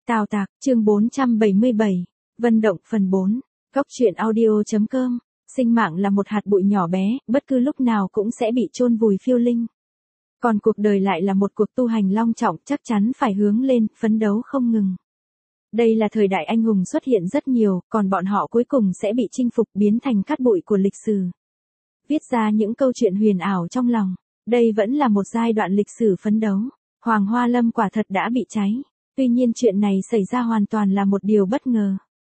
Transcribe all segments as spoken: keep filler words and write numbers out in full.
Tào Tạc, chương bốn trăm bảy mươi bảy, Vân Động phần bốn, Cóc truyện audio.com, sinh mạng là một hạt bụi nhỏ bé, bất cứ lúc nào cũng sẽ bị chôn vùi phiêu linh. Còn cuộc đời lại là một cuộc tu hành long trọng, chắc chắn phải hướng lên, phấn đấu không ngừng. Đây là thời đại anh hùng xuất hiện rất nhiều, còn bọn họ cuối cùng sẽ bị chinh phục biến thành cát bụi của lịch sử. Viết ra những câu chuyện huyền ảo trong lòng, đây vẫn là một giai đoạn lịch sử phấn đấu. Hoàng Hoa Lâm quả thật đã bị cháy. Tuy nhiên chuyện này xảy ra hoàn toàn là một điều bất ngờ.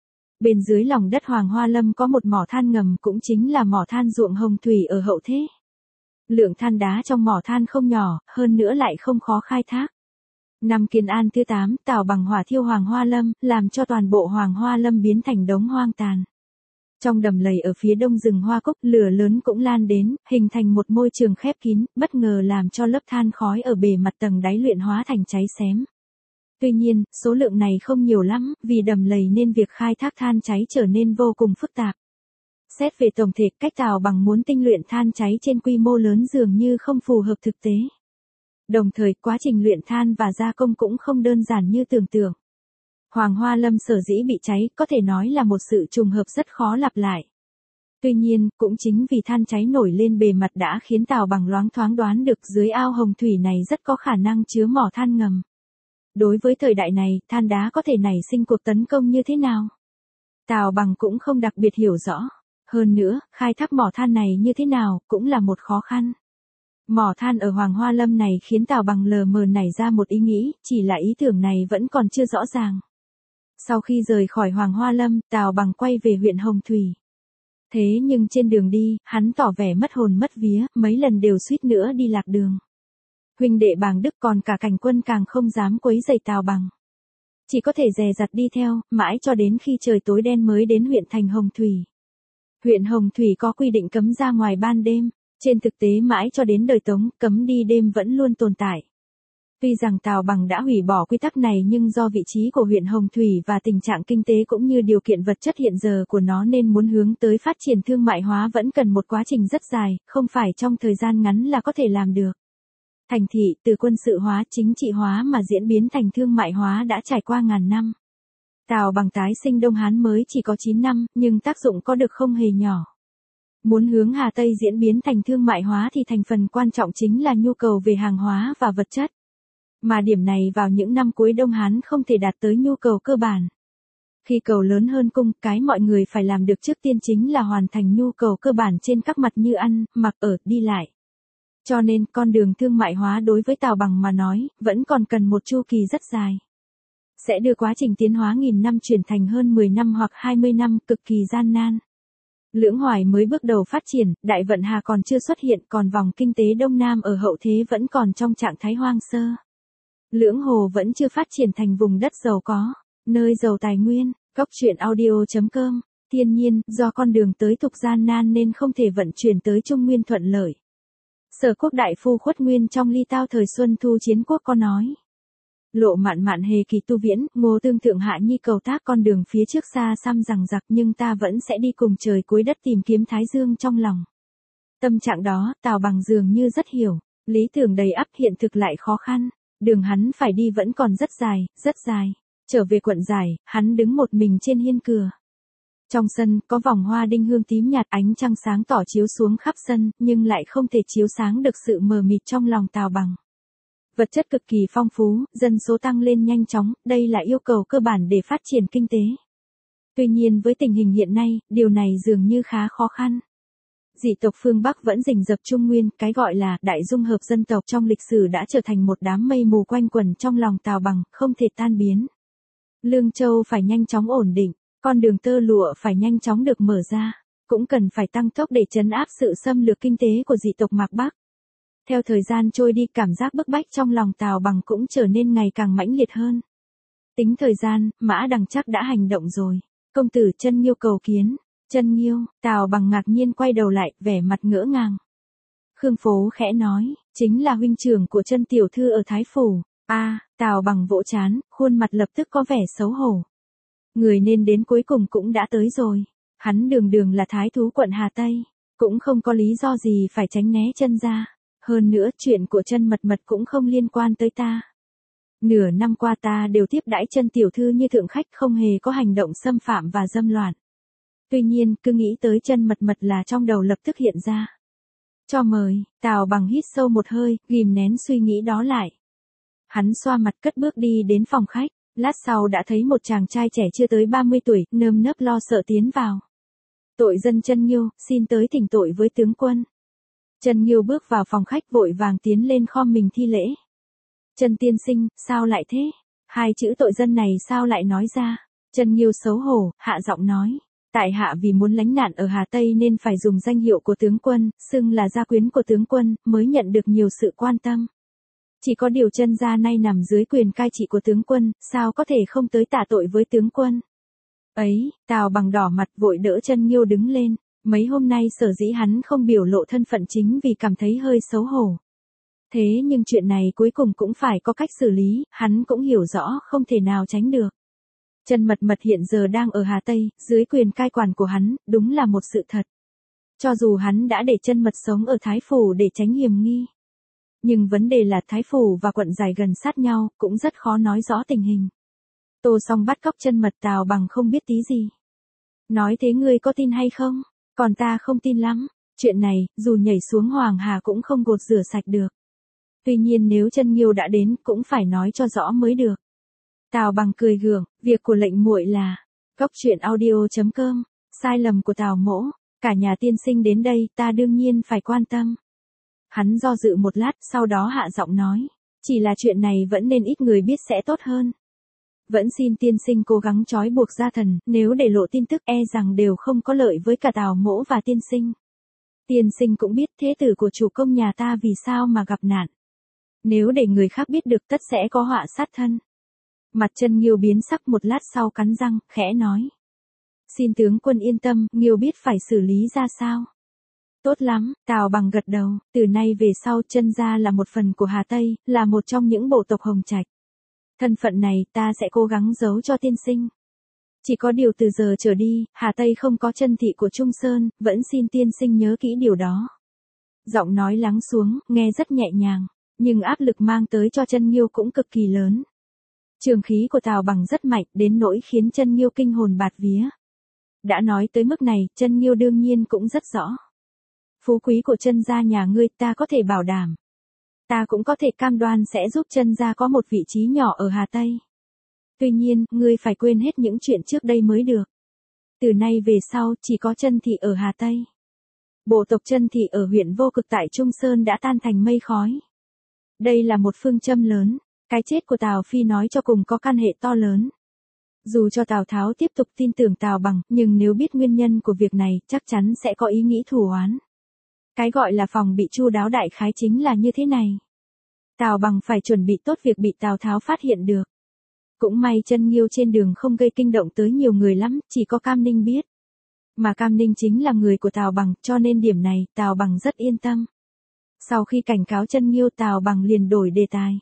Bên dưới lòng đất Hoàng Hoa Lâm có một mỏ than ngầm, cũng chính là mỏ than ruộng Hồng Thủy ở Hậu Thế. Lượng than đá trong mỏ than không nhỏ, hơn nữa lại không khó khai thác. Năm Kiến An thứ tám, Tào Bằng hỏa thiêu Hoàng Hoa Lâm, làm cho toàn bộ Hoàng Hoa Lâm biến thành đống hoang tàn. Trong đầm lầy ở phía đông rừng Hoa Cúc, lửa lớn cũng lan đến, hình thành một môi trường khép kín, bất ngờ làm cho lớp than khói ở bề mặt tầng đáy luyện hóa thành cháy xém. Tuy nhiên, số lượng này không nhiều lắm, vì đầm lầy nên việc khai thác than cháy trở nên vô cùng phức tạp. Xét về tổng thể, cách Tào Bằng muốn tinh luyện than cháy trên quy mô lớn dường như không phù hợp thực tế. Đồng thời, quá trình luyện than và gia công cũng không đơn giản như tưởng tượng. Hoàng Hoa Lâm sở dĩ bị cháy, có thể nói là một sự trùng hợp rất khó lặp lại. Tuy nhiên, cũng chính vì than cháy nổi lên bề mặt đã khiến Tào Bằng loáng thoáng đoán được dưới ao Hồng Thủy này rất có khả năng chứa mỏ than ngầm. Đối với thời đại này, than đá có thể nảy sinh cuộc tấn công như thế nào? Tào Bằng cũng không đặc biệt hiểu rõ. Hơn nữa, khai thác mỏ than này như thế nào, cũng là một khó khăn. Mỏ than ở Hoàng Hoa Lâm này khiến Tào Bằng lờ mờ nảy ra một ý nghĩ, chỉ là ý tưởng này vẫn còn chưa rõ ràng. Sau khi rời khỏi Hoàng Hoa Lâm, Tào Bằng quay về huyện Hồng Thủy. Thế nhưng trên đường đi, hắn tỏ vẻ mất hồn mất vía, mấy lần đều suýt nữa đi lạc đường. Huynh đệ Bàng Đức còn cả Cảnh Quân càng không dám quấy rầy Tào Bằng. Chỉ có thể dè dặt đi theo, mãi cho đến khi trời tối đen mới đến huyện thành Hồng Thủy. Huyện Hồng Thủy có quy định cấm ra ngoài ban đêm, trên thực tế mãi cho đến đời Tống, cấm đi đêm vẫn luôn tồn tại. Tuy rằng Tào Bằng đã hủy bỏ quy tắc này nhưng do vị trí của huyện Hồng Thủy và tình trạng kinh tế cũng như điều kiện vật chất hiện giờ của nó nên muốn hướng tới phát triển thương mại hóa vẫn cần một quá trình rất dài, không phải trong thời gian ngắn là có thể làm được. Thành thị, từ quân sự hóa, chính trị hóa mà diễn biến thành thương mại hóa đã trải qua ngàn năm. Tào Bằng tái sinh Đông Hán mới chỉ có chín năm, nhưng tác dụng có được không hề nhỏ. Muốn hướng Hà Tây diễn biến thành thương mại hóa thì thành phần quan trọng chính là nhu cầu về hàng hóa và vật chất. Mà điểm này vào những năm cuối Đông Hán không thể đạt tới nhu cầu cơ bản. Khi cầu lớn hơn cung, cái mọi người phải làm được trước tiên chính là hoàn thành nhu cầu cơ bản trên các mặt như ăn, mặc, ở, đi lại. Cho nên, con đường thương mại hóa đối với Tào Bằng mà nói, vẫn còn cần một chu kỳ rất dài. Sẽ đưa quá trình tiến hóa nghìn năm chuyển thành hơn mười năm hoặc hai mươi năm, cực kỳ gian nan. Lưỡng Hoài mới bước đầu phát triển, Đại Vận Hà còn chưa xuất hiện, còn vòng kinh tế Đông Nam ở Hậu Thế vẫn còn trong trạng thái hoang sơ. Lưỡng Hồ vẫn chưa phát triển thành vùng đất giàu có, nơi giàu tài nguyên. Cóc truyện audio.com, thiên nhiên, do con đường tới tục gian nan nên không thể vận chuyển tới Trung Nguyên thuận lợi. Sở Quốc đại phu Khuất Nguyên trong Ly Tao thời Xuân Thu Chiến Quốc có nói. Lộ mạn mạn hề kỳ tu viễn, Ngô Tương Thượng Hạ Nhi cầu tác con đường phía trước xa xăm rằng giặc nhưng ta vẫn sẽ đi cùng trời cuối đất tìm kiếm Thái Dương trong lòng. Tâm trạng đó, Tào Bằng dường như rất hiểu, lý tưởng đầy ắp hiện thực lại khó khăn, đường hắn phải đi vẫn còn rất dài, rất dài. Trở về quận Giải, hắn đứng một mình trên hiên cửa. Trong sân, có vòng hoa đinh hương tím nhạt, ánh trăng sáng tỏ chiếu xuống khắp sân, nhưng lại không thể chiếu sáng được sự mờ mịt trong lòng Tào Bằng. Vật chất cực kỳ phong phú, dân số tăng lên nhanh chóng, đây là yêu cầu cơ bản để phát triển kinh tế. Tuy nhiên với tình hình hiện nay, điều này dường như khá khó khăn. Dị tộc phương Bắc vẫn rình rập Trung Nguyên, cái gọi là đại dung hợp dân tộc trong lịch sử đã trở thành một đám mây mù quanh quẩn trong lòng Tào Bằng, không thể tan biến. Lương Châu phải nhanh chóng ổn định, con đường tơ lụa phải nhanh chóng được mở ra, cũng cần phải tăng tốc để trấn áp sự xâm lược kinh tế của dị tộc Mạc Bắc. Theo thời gian trôi đi, cảm giác bức bách trong lòng Tào Bằng cũng trở nên ngày càng mãnh liệt hơn. Tính thời gian, Mã Đằng chắc đã hành động rồi. Công tử Chân Nghiêu cầu kiến. Chân Nghiêu, Tào Bằng ngạc nhiên quay đầu lại, vẻ mặt ngỡ ngàng. Khương Phố khẽ nói, chính là huynh trưởng của Chân tiểu thư ở Thái Phủ. A, à, Tào Bằng vỗ trán, khuôn mặt lập tức có vẻ xấu hổ. Người nên đến cuối cùng cũng đã tới rồi. Hắn đường đường là thái thú quận Hà Tây, cũng không có lý do gì phải tránh né Chân ra. Hơn nữa, chuyện của Chân mật mật cũng không liên quan tới ta. Nửa năm qua ta đều tiếp đãi Chân tiểu thư như thượng khách, không hề có hành động xâm phạm và dâm loạn. Tuy nhiên, cứ nghĩ tới Chân Mật Mật là trong đầu lập tức hiện ra. Cho mời, Tào Bằng hít sâu một hơi, ghim nén suy nghĩ đó lại. Hắn xoa mặt cất bước đi đến phòng khách, lát sau đã thấy một chàng trai trẻ chưa tới ba mươi tuổi, nơm nớp lo sợ tiến vào. Tội dân Chân Nghiêu, xin tới thỉnh tội với tướng quân. Chân Nghiêu bước vào phòng khách vội vàng tiến lên khom mình thi lễ. Chân tiên sinh, sao lại thế? Hai chữ tội dân này sao lại nói ra? Chân Nghiêu xấu hổ, hạ giọng nói. Tại hạ vì muốn lánh nạn ở Hà Tây nên phải dùng danh hiệu của tướng quân, xưng là gia quyến của tướng quân, mới nhận được nhiều sự quan tâm. Chỉ có điều Chân gia nay nằm dưới quyền cai trị của tướng quân, sao có thể không tới tạ tội với tướng quân? Ấy, Tào Bằng đỏ mặt vội đỡ Chân Nghiêu đứng lên, mấy hôm nay sở dĩ hắn không biểu lộ thân phận chính vì cảm thấy hơi xấu hổ. Thế nhưng chuyện này cuối cùng cũng phải có cách xử lý, hắn cũng hiểu rõ không thể nào tránh được. Chân Mật Mật hiện giờ đang ở Hà Tây, dưới quyền cai quản của hắn, đúng là một sự thật. Cho dù hắn đã để Chân Mật sống ở Thái Phủ để tránh hiểm nghi. Nhưng vấn đề là Thái Phủ và quận Giài gần sát nhau, cũng rất khó nói rõ tình hình. Tô Song bắt cóc Chân Mật, Tào Bằng không biết tí gì. Nói thế ngươi có tin hay không? Còn ta không tin lắm. Chuyện này, dù nhảy xuống Hoàng Hà cũng không gột rửa sạch được. Tuy nhiên nếu Chân Nghiêu đã đến, cũng phải nói cho rõ mới được. Tào Bằng cười gượng, việc của lệnh muội là cốc truyện audio chấm com, sai lầm của Tào mỗ, cả nhà tiên sinh đến đây, ta đương nhiên phải quan tâm. Hắn do dự một lát, sau đó hạ giọng nói, chỉ là chuyện này vẫn nên ít người biết sẽ tốt hơn. Vẫn xin tiên sinh cố gắng trói buộc gia thần, nếu để lộ tin tức e rằng đều không có lợi với cả Tào mỗ và tiên sinh. Tiên sinh cũng biết thế tử của chủ công nhà ta vì sao mà gặp nạn. Nếu để người khác biết được tất sẽ có họa sát thân. Mặt Chân Nghiêu biến sắc một lát sau cắn răng, khẽ nói. Xin tướng quân yên tâm, Nghiêu biết phải xử lý ra sao. Tốt lắm, Tào Bằng gật đầu, từ nay về sau Chân gia là một phần của Hà Tây, là một trong những bộ tộc Hồng Trạch. Thân phận này ta sẽ cố gắng giấu cho tiên sinh. Chỉ có điều từ giờ trở đi, Hà Tây không có chân thị của Trung Sơn, vẫn xin tiên sinh nhớ kỹ điều đó. Giọng nói lắng xuống, nghe rất nhẹ nhàng, nhưng áp lực mang tới cho Chân Nghiêu cũng cực kỳ lớn. Trường khí của Tào Bằng rất mạnh đến nỗi khiến Chân Nghiêu kinh hồn bạt vía. Đã nói tới mức này, Chân Nghiêu đương nhiên cũng rất rõ. Phú quý của Chân gia nhà ngươi ta có thể bảo đảm. Ta cũng có thể cam đoan sẽ giúp Chân gia có một vị trí nhỏ ở Hà Tây. Tuy nhiên, ngươi phải quên hết những chuyện trước đây mới được. Từ nay về sau, chỉ có Chân thị ở Hà Tây. Bộ tộc Chân thị ở huyện Vô Cực tại Trung Sơn đã tan thành mây khói. Đây là một phương châm lớn. Cái chết của Tào Phi nói cho cùng có căn hệ to lớn. Dù cho Tào Tháo tiếp tục tin tưởng Tào Bằng, nhưng nếu biết nguyên nhân của việc này, chắc chắn sẽ có ý nghĩ thù oán. Cái gọi là phòng bị chu đáo đại khái chính là như thế này. Tào Bằng phải chuẩn bị tốt việc bị Tào Tháo phát hiện được. Cũng may Chân Nghiêu trên đường không gây kinh động tới nhiều người lắm, chỉ có Cam Ninh biết. Mà Cam Ninh chính là người của Tào Bằng, cho nên điểm này, Tào Bằng rất yên tâm. Sau khi cảnh cáo Chân Nghiêu, Tào Bằng liền đổi đề tài.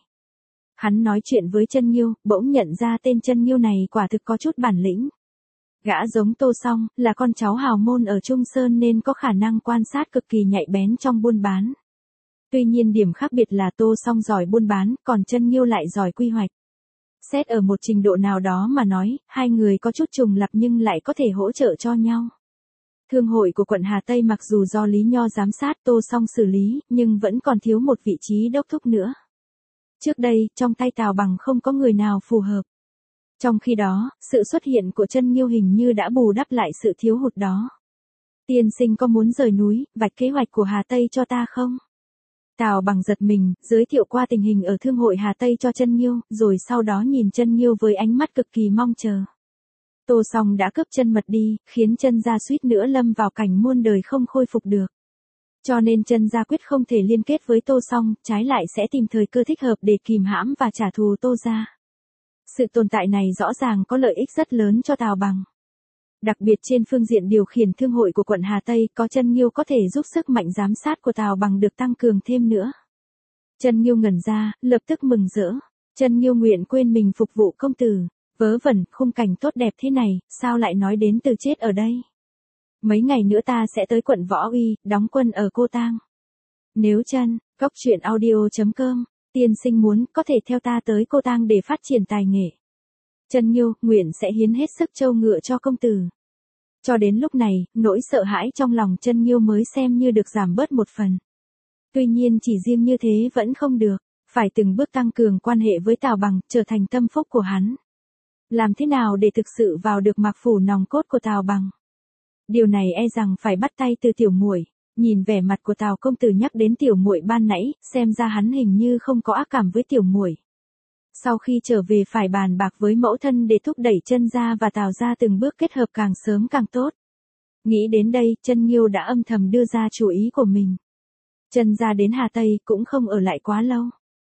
Hắn nói chuyện với Chân Nghiêu, bỗng nhận ra tên Chân Nghiêu này quả thực có chút bản lĩnh. Gã giống Tô Song, là con cháu hào môn ở Trung Sơn nên có khả năng quan sát cực kỳ nhạy bén trong buôn bán. Tuy nhiên điểm khác biệt là Tô Song giỏi buôn bán, còn Chân Nghiêu lại giỏi quy hoạch. Xét ở một trình độ nào đó mà nói, hai người có chút trùng lặp nhưng lại có thể hỗ trợ cho nhau. Thương hội của quận Hà Tây mặc dù do Lý Nho giám sát Tô Song xử lý, nhưng vẫn còn thiếu một vị trí đốc thúc nữa. Trước đây, trong tay Tào Bằng không có người nào phù hợp. Trong khi đó, sự xuất hiện của Chân Nghiêu hình như đã bù đắp lại sự thiếu hụt đó. Tiên sinh có muốn rời núi, vạch kế hoạch của Hà Tây cho ta không? Tào Bằng giật mình, giới thiệu qua tình hình ở thương hội Hà Tây cho Chân Nghiêu, rồi sau đó nhìn Chân Nghiêu với ánh mắt cực kỳ mong chờ. Tô Song đã cướp Chân Mật đi, khiến Chân gia suýt nữa lâm vào cảnh muôn đời không khôi phục được. Cho nên Chân gia quyết không thể liên kết với Tô Song, trái lại sẽ tìm thời cơ thích hợp để kìm hãm và trả thù Tô gia. Sự tồn tại này rõ ràng có lợi ích rất lớn cho Tào Bằng. Đặc biệt trên phương diện điều khiển thương hội của quận Hà Tây, có Chân Nghiêu có thể giúp sức mạnh giám sát của Tào Bằng được tăng cường thêm nữa. Chân Nghiêu ngẩn ra, lập tức mừng rỡ. Chân Nghiêu nguyện quên mình phục vụ công tử. Vớ vẩn, khung cảnh tốt đẹp thế này, sao lại nói đến từ chết ở đây? Mấy ngày nữa ta sẽ tới quận Võ Uy, đóng quân ở Cô Tang. Nếu Chân, cốc truyện audio chấm com Tiên sinh muốn có thể theo ta tới Cô Tang để phát triển tài nghệ. Chân Nghiêu nguyện sẽ hiến hết sức trâu ngựa cho công tử. Cho đến lúc này, nỗi sợ hãi trong lòng Chân Nghiêu mới xem như được giảm bớt một phần. Tuy nhiên chỉ riêng như thế vẫn không được, phải từng bước tăng cường quan hệ với Tào Bằng, trở thành tâm phúc của hắn. Làm thế nào để thực sự vào được mạc phủ nòng cốt của Tào Bằng? Điều này e rằng phải bắt tay từ tiểu muội. Nhìn vẻ mặt của Tào công tử nhắc đến tiểu muội ban nãy, xem ra hắn hình như không có ác cảm với tiểu muội. Sau khi trở về phải bàn bạc với mẫu thân để thúc đẩy Chân gia và Tào gia từng bước kết hợp càng sớm càng tốt. Nghĩ đến đây, Chân Nghiêu đã âm thầm đưa ra chủ ý của mình. Chân gia đến Hà Tây cũng không ở lại quá lâu.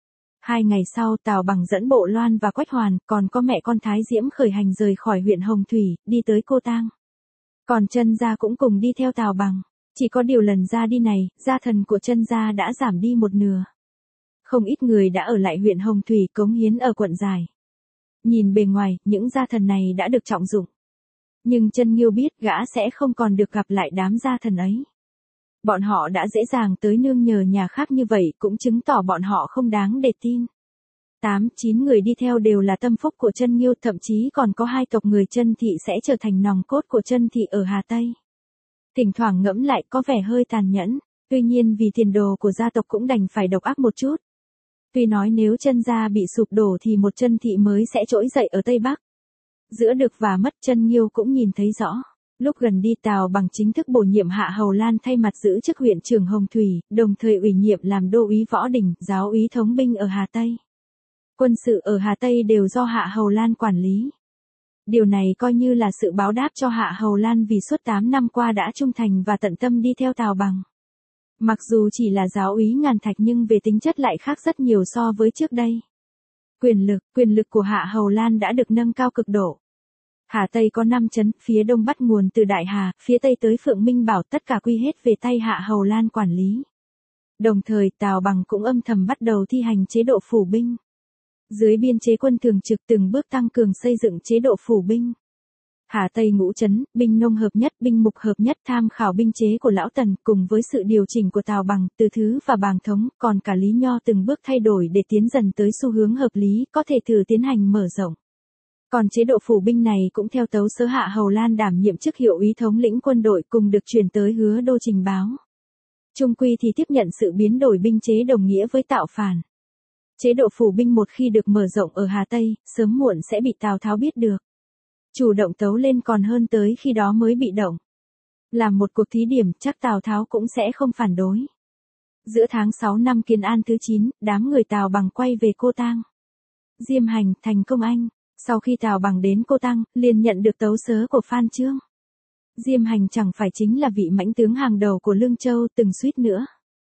Hai ngày sau, Tào Bằng dẫn Bộ Loan và Quách Hoàn, còn có mẹ con Thái Diễm khởi hành rời khỏi huyện Hồng Thủy, đi tới Cô Tang. Còn Chân gia cũng cùng đi theo Tào Bằng. Chỉ có điều lần ra đi này, gia thần của Chân gia đã giảm đi một nửa. Không ít người đã ở lại huyện Hồng Thủy cống hiến ở quận Giải. Nhìn bề ngoài, những gia thần này đã được trọng dụng. Nhưng Chân Nghiêu biết gã sẽ không còn được gặp lại đám gia thần ấy. Bọn họ đã dễ dàng tới nương nhờ nhà khác như vậy cũng chứng tỏ bọn họ không đáng để tin. Tám, chín người đi theo đều là tâm phúc của Chân Nghiêu, thậm chí còn có hai tộc người Chân thị sẽ trở thành nòng cốt của Chân thị ở Hà Tây. Thỉnh thoảng ngẫm lại có vẻ hơi tàn nhẫn, tuy nhiên vì tiền đồ của gia tộc cũng đành phải độc ác một chút. Tuy nói nếu Chân gia bị sụp đổ thì một Chân thị mới sẽ trỗi dậy ở Tây Bắc. Giữa được và mất Chân Nghiêu cũng nhìn thấy rõ. Lúc gần đi Tào Bằng chính thức bổ nhiệm Hạ Hầu Lan thay mặt giữ chức huyện trưởng Hồng Thủy, đồng thời ủy nhiệm làm đô úy võ đình, giáo úy thống binh ở Hà Tây. Quân sự ở Hà Tây đều do Hạ Hầu Lan quản lý. Điều này coi như là sự báo đáp cho Hạ Hầu Lan vì suốt tám năm qua đã trung thành và tận tâm đi theo Tào Bằng. Mặc dù chỉ là giáo úy ngàn thạch nhưng về tính chất lại khác rất nhiều so với trước đây. Quyền lực, quyền lực của Hạ Hầu Lan đã được nâng cao cực độ. Hà Tây có năm trấn, phía đông bắt nguồn từ Đại Hà, phía tây tới Phượng Minh Bảo, tất cả quy hết về tay Hạ Hầu Lan quản lý. Đồng thời Tào Bằng cũng âm thầm bắt đầu thi hành chế độ phủ binh. Dưới biên chế quân thường trực từng bước tăng cường xây dựng chế độ phủ binh. Hà Tây ngũ trấn, binh nông hợp nhất, binh mục hợp nhất, tham khảo binh chế của Lão Tần cùng với sự điều chỉnh của Tào Bằng, Từ Thứ và Bàng Thống, còn cả Lý Nho từng bước thay đổi để tiến dần tới xu hướng hợp lý, có thể thử tiến hành mở rộng. Còn chế độ phủ binh này cũng theo tấu sớ Hạ Hầu Lan đảm nhiệm chức hiệu úy thống lĩnh quân đội cùng được chuyển tới Hứa Đô trình báo. Trung quy thì tiếp nhận sự biến đổi binh chế đồng nghĩa với tạo phản. Chế độ phủ binh một khi được mở rộng ở Hà Tây, sớm muộn sẽ bị Tào Tháo biết được. Chủ động tấu lên còn hơn tới khi đó mới bị động. Làm một cuộc thí điểm chắc Tào Tháo cũng sẽ không phản đối. Giữa tháng sáu năm Kiến An thứ chín, đám người Tào Bằng quay về Cô Tang. Diêm Hành, Thành Công Anh. Sau khi Tào Bằng đến Cô Tang, liền nhận được tấu sớ của Phan Chương. Diêm Hành chẳng phải chính là vị mãnh tướng hàng đầu của Lương Châu, từng suýt nữa.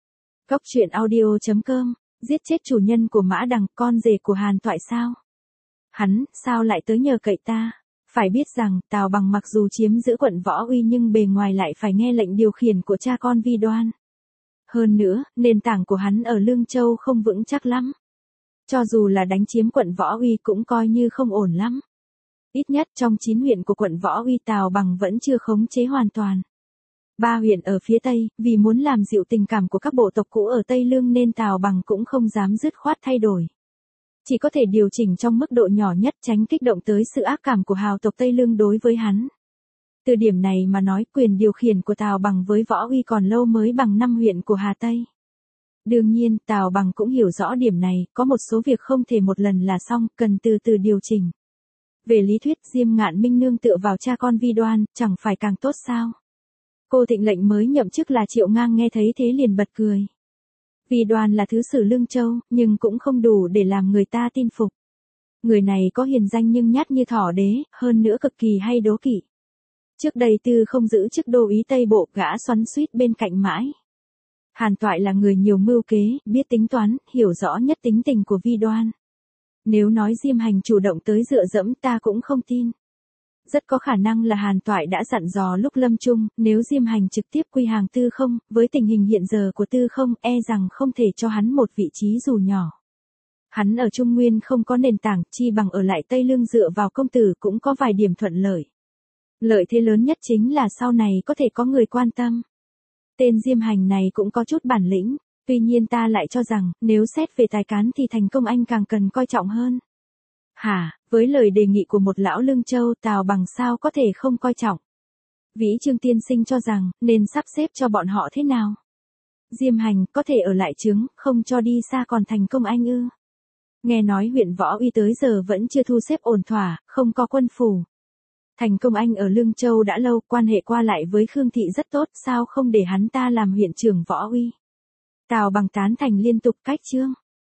Cóc truyện audio chấm com, giết chết chủ nhân của Mã Đằng, con rể của Hàn Toại sao? Hắn, sao lại tới nhờ cậy ta? Phải biết rằng, Tào Bằng mặc dù chiếm giữ quận Võ Uy nhưng bề ngoài lại phải nghe lệnh điều khiển của cha con Vi Đoan. Hơn nữa, nền tảng của hắn ở Lương Châu không vững chắc lắm. Cho dù là đánh chiếm quận Võ Uy cũng coi như không ổn lắm. Ít nhất trong chín huyện của quận Võ Uy Tào Bằng vẫn chưa khống chế hoàn toàn. Ba huyện ở phía Tây, vì muốn làm dịu tình cảm của các bộ tộc cũ ở Tây Lương nên Tào Bằng cũng không dám dứt khoát thay đổi. Chỉ có thể điều chỉnh trong mức độ nhỏ nhất tránh kích động tới sự ác cảm của hào tộc Tây Lương đối với hắn. Từ điểm này mà nói quyền điều khiển của Tào Bằng với Võ Uy còn lâu mới bằng năm huyện của Hà Tây. Đương nhiên, Tào Bằng cũng hiểu rõ điểm này, có một số việc không thể một lần là xong, cần từ từ điều chỉnh. Về lý thuyết, Diêm Ngạn Minh nương tựa vào cha con Vi Đoan, chẳng phải càng tốt sao? Cô Thịnh lệnh mới nhậm chức là Triệu Ngang nghe thấy thế liền bật cười. Vi Đoan là thứ sử Lương Châu, nhưng cũng không đủ để làm người ta tin phục. Người này có hiền danh nhưng nhát như thỏ đế, hơn nữa cực kỳ hay đố kỵ. Trước đây Tư không giữ chức đô úy Tây Bộ, gã xoắn xuýt bên cạnh mãi. Hàn Toại là người nhiều mưu kế, biết tính toán, hiểu rõ nhất tính tình của Vi Đoan. Nếu nói Diêm Hành chủ động tới dựa dẫm ta cũng không tin. Rất có khả năng là Hàn Toại đã dặn dò lúc lâm chung, nếu Diêm Hành trực tiếp quy hàng Tư không, với tình hình hiện giờ của Tư không, e rằng không thể cho hắn một vị trí dù nhỏ. Hắn ở Trung Nguyên không có nền tảng, chi bằng ở lại Tây Lương dựa vào công tử cũng có vài điểm thuận lợi. Lợi thế lớn nhất chính là sau này có thể có người quan tâm. Tên Diêm Hành này cũng có chút bản lĩnh, Tuy nhiên ta lại cho rằng, nếu xét về tài cán thì Thành Công Anh càng cần coi trọng hơn. Hả, với lời đề nghị của một lão Lương Châu, Tào Bằng sao có thể không coi trọng. Vĩ Trương tiên sinh cho rằng, nên sắp xếp cho bọn họ thế nào? Diêm Hành, có thể ở lại trướng, không cho đi xa, còn Thành Công Anh ư? Nghe nói huyện Võ Uy tới giờ vẫn chưa thu xếp ổn thỏa, không có quân phủ. Thành Công Anh ở Lương Châu đã lâu, quan hệ qua lại với Khương Thị rất tốt, sao không để hắn ta làm huyện trưởng Võ Uy? Tào Bằng tán thành liên tục. Cách chương